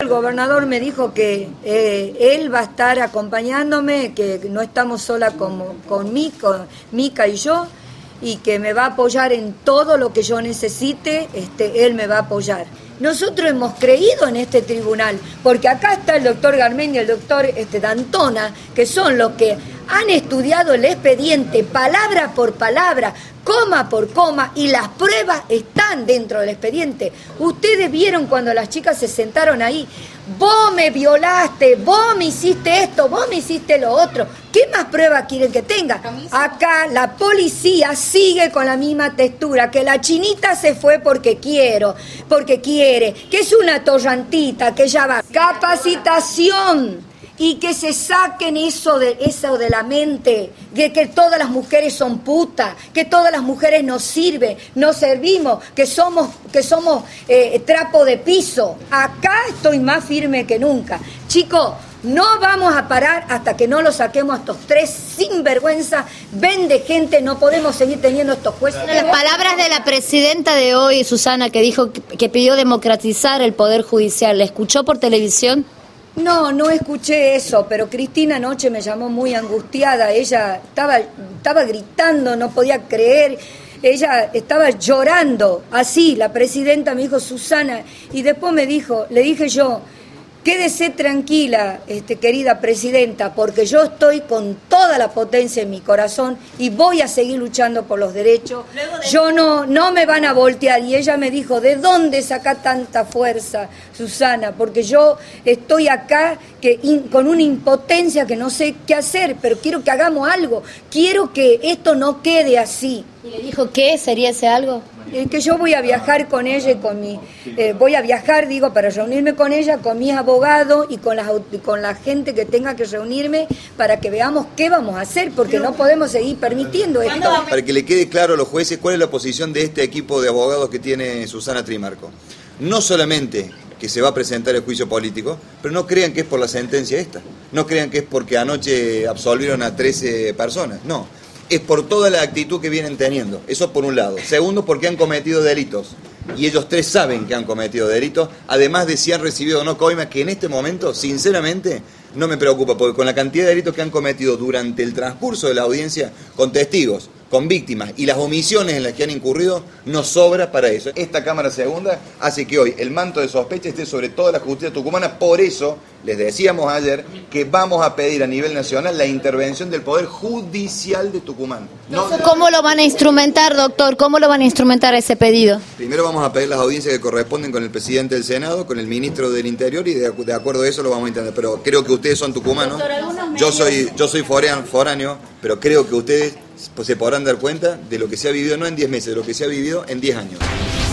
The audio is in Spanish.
El gobernador me dijo que él va a estar acompañándome, que no estamos sola con Mica y yo, y que me va a apoyar en todo lo que yo necesite, él me va a apoyar. Nosotros hemos creído en este tribunal, porque acá está el doctor Garmendia y el doctor D'Antona, que son los que han estudiado el expediente palabra por palabra, coma por coma, y las pruebas están dentro del expediente. Ustedes vieron cuando las chicas se sentaron ahí, vos me violaste, vos me hiciste esto, vos me hiciste lo otro. ¿Qué más pruebas quieren que tenga? Acá la policía sigue con la misma textura, que la chinita se fue porque quiere, que es una torrantita, que ya va. Capacitación. Y que se saquen eso de la mente, que todas las mujeres son putas, que todas las mujeres nos sirven, nos servimos, que somos trapo de piso. Acá estoy más firme que nunca. Chicos, no vamos a parar hasta que no lo saquemos a estos tres sinvergüenza, vende gente, no podemos seguir teniendo estos jueces. Las palabras de la presidenta de hoy, Susana, que dijo que pidió democratizar el Poder Judicial, ¿la escuchó por televisión? No escuché eso, pero Cristina anoche me llamó muy angustiada, ella estaba gritando, no podía creer, ella estaba llorando, así, la presidenta me dijo, Susana, y después le dije yo, quédese tranquila, querida presidenta, porque yo estoy con toda la potencia en mi corazón y voy a seguir luchando por los derechos. Yo no me van a voltear. Y ella me dijo, ¿de dónde saca tanta fuerza, Susana? Porque yo estoy acá con una impotencia que no sé qué hacer, pero quiero que hagamos algo. Quiero que esto no quede así. ¿Y le dijo qué sería ese algo? Que yo voy a viajar con ella y para reunirme con ella, con mis abogados y con la gente que tenga que reunirme para que veamos qué vamos a hacer, porque no podemos seguir permitiendo esto. Para que le quede claro a los jueces cuál es la posición de este equipo de abogados que tiene Susana Trimarco. No solamente que se va a presentar el juicio político, pero no crean que es por la sentencia esta, no crean que es porque anoche absolvieron a 13 personas, no. Es por toda la actitud que vienen teniendo, eso por un lado. Segundo, porque han cometido delitos, y ellos tres saben que han cometido delitos, además de si han recibido o no coima, que en este momento, sinceramente, no me preocupa, porque con la cantidad de delitos que han cometido durante el transcurso de la audiencia, con testigos, con víctimas, y las omisiones en las que han incurrido, nos sobra para eso. Esta Cámara Segunda hace que hoy el manto de sospecha esté sobre toda la justicia tucumana, por eso les decíamos ayer que vamos a pedir a nivel nacional la intervención del Poder Judicial de Tucumán. ¿Cómo lo van a instrumentar, doctor? ¿Cómo lo van a instrumentar ese pedido? Primero vamos a pedir las audiencias que corresponden con el presidente del Senado, con el ministro del Interior, y de acuerdo a eso lo vamos a intentar. Pero creo que ustedes son tucumanos, yo soy foráneo, pero creo que ustedes se podrán dar cuenta de lo que se ha vivido no en 10 meses, de lo que se ha vivido en 10 años.